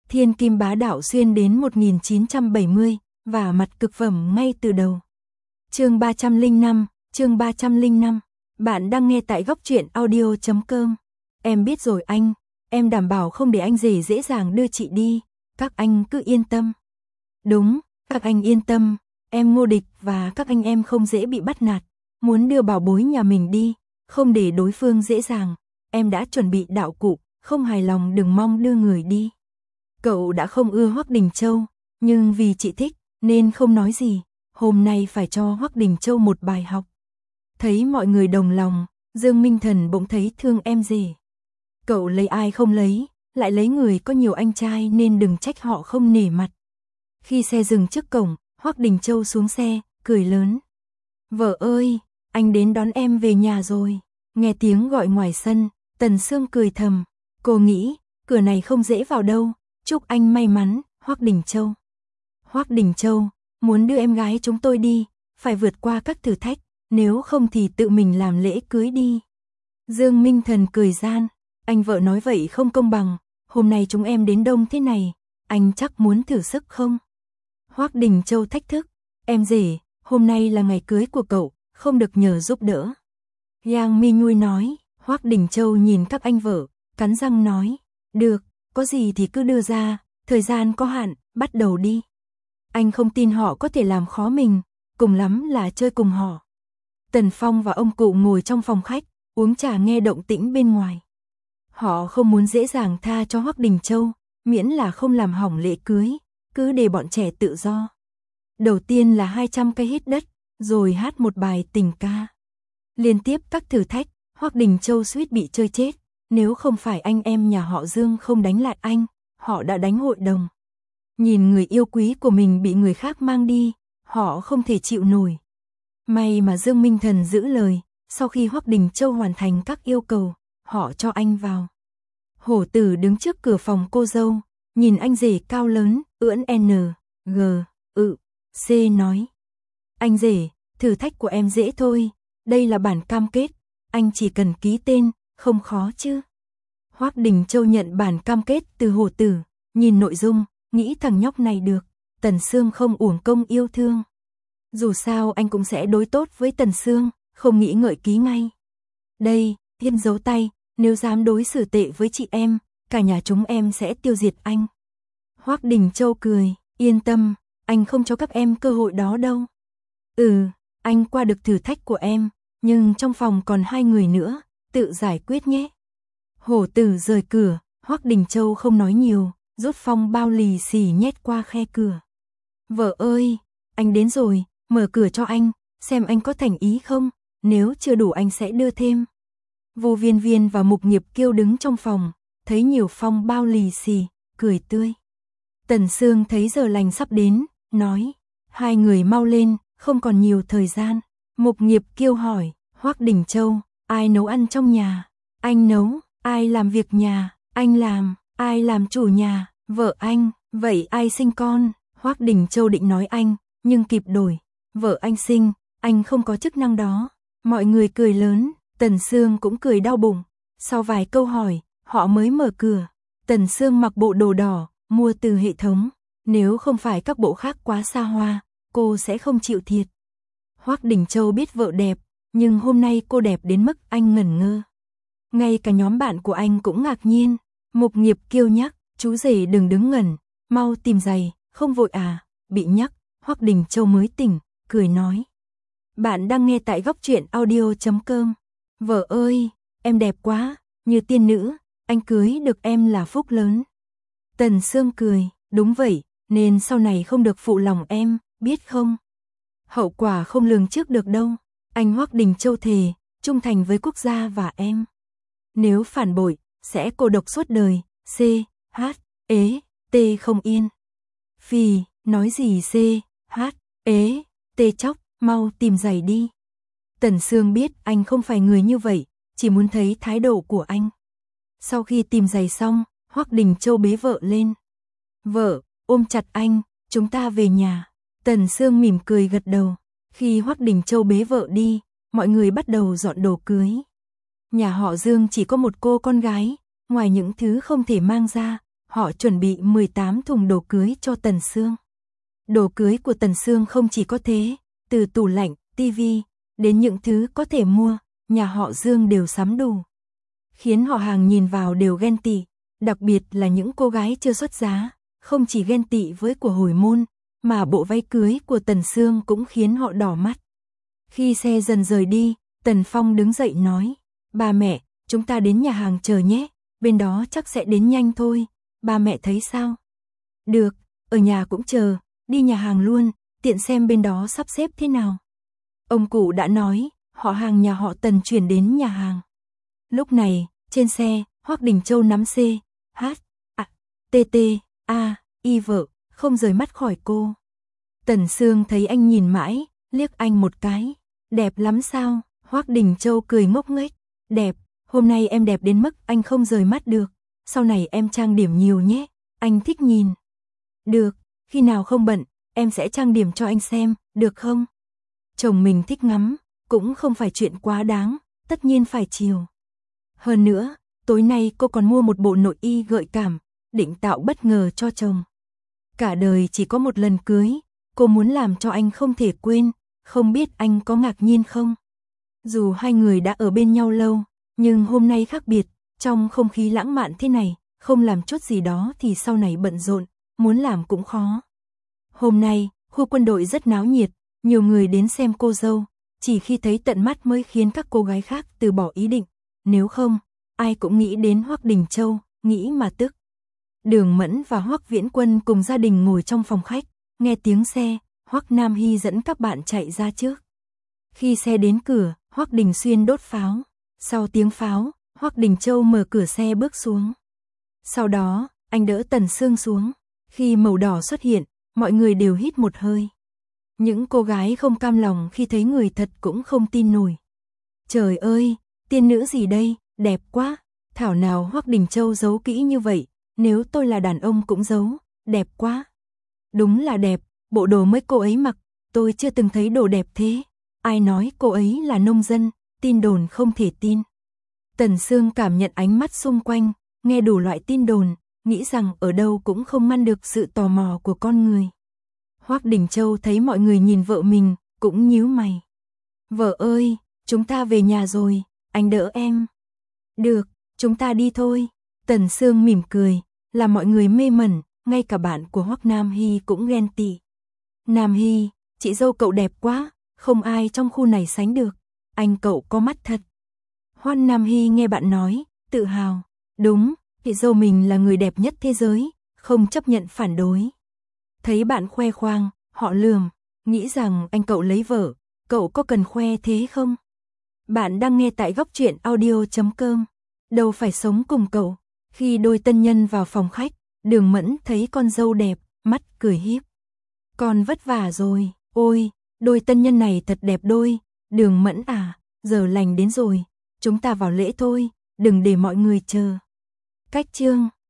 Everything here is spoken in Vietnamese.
Thiên kim bá đạo xuyên đến 1970, và mặt cực phẩm ngay từ đầu. Chương 305. Bạn đang nghe tại góc truyện audio.com. Em biết rồi anh, em đảm bảo không để anh rể dễ dàng đưa chị đi, các anh cứ yên tâm. Đúng, các anh yên tâm, em Ngô Địch và các anh em không dễ bị bắt nạt, muốn đưa bảo bối nhà mình đi, không để đối phương dễ dàng, em đã chuẩn bị đạo cụ, không hài lòng đừng mong đưa người đi. Cậu đã không ưa Hoắc Đình Châu, nhưng vì chị thích, nên không nói gì, hôm nay phải cho Hoắc Đình Châu một bài học. Thấy mọi người đồng lòng, Dương Minh Thần bỗng thấy thương em rể. Cậu lấy ai không lấy, lại lấy người có nhiều anh trai nên đừng trách họ không nể mặt. Khi xe dừng trước cổng, Hoắc Đình Châu xuống xe, cười lớn. Vợ ơi, anh đến đón em về nhà rồi. Nghe tiếng gọi ngoài sân, Tần Sương cười thầm. Cô nghĩ, cửa này không dễ vào đâu, chúc anh may mắn, Hoắc Đình Châu. Hoắc Đình Châu, muốn đưa em gái chúng tôi đi, phải vượt qua các thử thách, nếu không thì tự mình làm lễ cưới đi. Dương Minh Thần cười gian, anh vợ nói vậy không công bằng, hôm nay chúng em đến đông thế này, anh chắc muốn thử sức không? Hoắc Đình Châu thách thức, em rể, hôm nay là ngày cưới của cậu, không được nhờ giúp đỡ. Yang Mi Nhui nói, Hoắc Đình Châu nhìn các anh vợ, cắn răng nói, được, có gì thì cứ đưa ra, thời gian có hạn, bắt đầu đi. Anh không tin họ có thể làm khó mình, cùng lắm là chơi cùng họ. Tần Phong và ông cụ ngồi trong phòng khách, uống trà nghe động tĩnh bên ngoài. Họ không muốn dễ dàng tha cho Hoắc Đình Châu, miễn là không làm hỏng lễ cưới, cứ để bọn trẻ tự do. Đầu tiên là 200 cây hít đất, rồi hát một bài tình ca. Liên tiếp các thử thách, Hoắc Đình Châu suýt bị chơi chết, nếu không phải anh em nhà họ Dương không đánh lại anh, họ đã đánh hội đồng. Nhìn người yêu quý của mình bị người khác mang đi, họ không thể chịu nổi. May mà Dương Minh Thần giữ lời, sau khi Hoắc Đình Châu hoàn thành các yêu cầu, họ cho anh vào. Hổ Tử đứng trước cửa phòng cô dâu, nhìn anh rể cao lớn, ưỡn N, G, C nói. Anh rể, thử thách của em dễ thôi, đây là bản cam kết, anh chỉ cần ký tên, không khó chứ. Hoắc Đình Châu nhận bản cam kết từ Hổ Tử, nhìn nội dung, nghĩ thằng nhóc này được, Tần Sương không uổng công yêu thương. Dù sao anh cũng sẽ đối tốt với Tần Sương, không nghĩ ngợi ký ngay. Đây, Thiên dấu tay, nếu dám đối xử tệ với chị em, cả nhà chúng em sẽ tiêu diệt anh. Hoắc Đình Châu cười, yên tâm, anh không cho các em cơ hội đó đâu. Anh qua được thử thách của em, nhưng trong phòng còn 2 người nữa, tự giải quyết nhé. Hổ Tử rời cửa, Hoắc Đình Châu không nói nhiều, rút phong bao lì xì nhét qua khe cửa. Vợ ơi, anh đến rồi, mở cửa cho anh, xem anh có thành ý không, nếu chưa đủ anh sẽ đưa thêm. Vô Viên Viên và Mục Nghiệp Kiêu đứng trong phòng, thấy nhiều phong bao lì xì, cười tươi. Tần Sương thấy giờ lành sắp đến, nói, 2 người mau lên, không còn nhiều thời gian. Mục Nghiệp Kiêu hỏi, Hoắc Đình Châu, ai nấu ăn trong nhà? Anh nấu. Ai làm việc nhà? Anh làm. Ai làm chủ nhà? Vợ anh. Vậy ai sinh con? Hoắc Đình Châu định nói anh, nhưng kịp đổi, vợ anh sinh, anh không có chức năng đó. Mọi người cười lớn, Tần Sương cũng cười đau bụng. Sau vài câu hỏi, họ mới mở cửa. Tần Sương mặc bộ đồ đỏ, mua từ hệ thống, nếu không phải các bộ khác quá xa hoa, cô sẽ không chịu thiệt. Hoắc Đình Châu biết vợ đẹp, nhưng hôm nay cô đẹp đến mức anh ngẩn ngơ. Ngay cả nhóm bạn của anh cũng ngạc nhiên. Mục Nghiệp Kiêu nhắc, chú rể đừng đứng ngẩn, mau tìm giày, không vội à. Bị nhắc, Hoắc Đình Châu mới tỉnh, cười nói. Bạn đang nghe tại góc truyện audio.com. Vợ ơi, em đẹp quá, như tiên nữ, anh cưới được em là phúc lớn. Tần Sương cười, đúng vậy, nên sau này không được phụ lòng em, biết không? Hậu quả không lường trước được đâu. Anh Hoắc Đình Châu thề, trung thành với quốc gia và em. Nếu phản bội, sẽ cô độc suốt đời. C, H, ế, T không yên. Phì, nói gì C, H, ế, T chóc, mau tìm giày đi. Tần Sương biết anh không phải người như vậy, chỉ muốn thấy thái độ của anh. Sau khi tìm giày xong, Hoắc Đình Châu bế vợ lên. Vợ, ôm chặt anh, chúng ta về nhà. Tần Sương mỉm cười gật đầu. Khi Hoắc Đình Châu bế vợ đi, mọi người bắt đầu dọn đồ cưới. Nhà họ Dương chỉ có một cô con gái, ngoài những thứ không thể mang ra, họ chuẩn bị 18 thùng đồ cưới cho Tần Sương. Đồ cưới của Tần Sương không chỉ có thế, từ tủ lạnh, tivi, đến những thứ có thể mua, nhà họ Dương đều sắm đủ. Khiến họ hàng nhìn vào đều ghen tị, đặc biệt là những cô gái chưa xuất giá, không chỉ ghen tị với của hồi môn, mà bộ váy cưới của Tần Sương cũng khiến họ đỏ mắt. Khi xe dần rời đi, Tần Phong đứng dậy nói, ba mẹ, chúng ta đến nhà hàng chờ nhé, bên đó chắc sẽ đến nhanh thôi, ba mẹ thấy sao? Được, ở nhà cũng chờ, đi nhà hàng luôn, tiện xem bên đó sắp xếp thế nào. Ông cụ đã nói, họ hàng nhà họ Tần chuyển đến nhà hàng. Lúc này, trên xe, Hoắc Đình Châu nắm C, H, A, T, T, A, Y vợ, không rời mắt khỏi cô. Tần Sương thấy anh nhìn mãi, liếc anh một cái. Đẹp lắm sao? Hoắc Đình Châu cười ngốc nghếch. Đẹp, hôm nay em đẹp đến mức anh không rời mắt được. Sau này em trang điểm nhiều nhé, anh thích nhìn. Được, khi nào không bận, em sẽ trang điểm cho anh xem, được không? Chồng mình thích ngắm, cũng không phải chuyện quá đáng, tất nhiên phải chiều. Hơn nữa, tối nay cô còn mua một bộ nội y gợi cảm, định tạo bất ngờ cho chồng. Cả đời chỉ có một lần cưới, cô muốn làm cho anh không thể quên, không biết anh có ngạc nhiên không? Dù hai người đã ở bên nhau lâu, nhưng hôm nay khác biệt, trong không khí lãng mạn thế này, không làm chút gì đó thì sau này bận rộn, muốn làm cũng khó. Hôm nay, khu quân đội rất náo nhiệt, nhiều người đến xem cô dâu, chỉ khi thấy tận mắt mới khiến các cô gái khác từ bỏ ý định, nếu không, ai cũng nghĩ đến Hoắc Đình Châu, nghĩ mà tức. Đường Mẫn và Hoắc Viễn Quân cùng gia đình ngồi trong phòng khách, nghe tiếng xe, Hoắc Nam Hy dẫn các bạn chạy ra trước. Khi xe đến cửa, Hoắc Đình Xuyên đốt pháo, sau tiếng pháo, Hoắc Đình Châu mở cửa xe bước xuống. Sau đó, anh đỡ Tần Sương xuống, khi màu đỏ xuất hiện, mọi người đều hít một hơi. Những cô gái không cam lòng khi thấy người thật cũng không tin nổi. Trời ơi, tiên nữ gì đây, đẹp quá, thảo nào Hoắc Đình Châu giấu kỹ như vậy, nếu tôi là đàn ông cũng giấu, đẹp quá. Đúng là đẹp, bộ đồ mới cô ấy mặc, tôi chưa từng thấy đồ đẹp thế. Ai nói cô ấy là nông dân, tin đồn không thể tin. Tần Sương cảm nhận ánh mắt xung quanh, nghe đủ loại tin đồn, nghĩ rằng ở đâu cũng không ngăn được sự tò mò của con người. Hoắc Đình Châu thấy mọi người nhìn vợ mình, cũng nhíu mày. Vợ ơi, chúng ta về nhà rồi, anh đỡ em. Được, chúng ta đi thôi. Tần Sương mỉm cười, làm mọi người mê mẩn, ngay cả bạn của Hoắc Nam Hy cũng ghen tị. Nam Hy, chị dâu cậu đẹp quá, không ai trong khu này sánh được, anh cậu có mắt thật. Hoan Nam Hy nghe bạn nói, tự hào, đúng, chị dâu mình là người đẹp nhất thế giới, không chấp nhận phản đối. Thấy bạn khoe khoang, họ lườm, nghĩ rằng anh cậu lấy vợ, cậu có cần khoe thế không? Bạn đang nghe tại Góc Truyện Audio.com, đâu phải sống cùng cậu. Khi đôi tân nhân vào phòng khách, Đường Mẫn thấy con dâu đẹp, mắt cười híp. Con vất vả rồi, ôi, đôi tân nhân này thật đẹp đôi, Đường Mẫn à, giờ lành đến rồi, chúng ta vào lễ thôi, đừng để mọi người chờ. Cách chương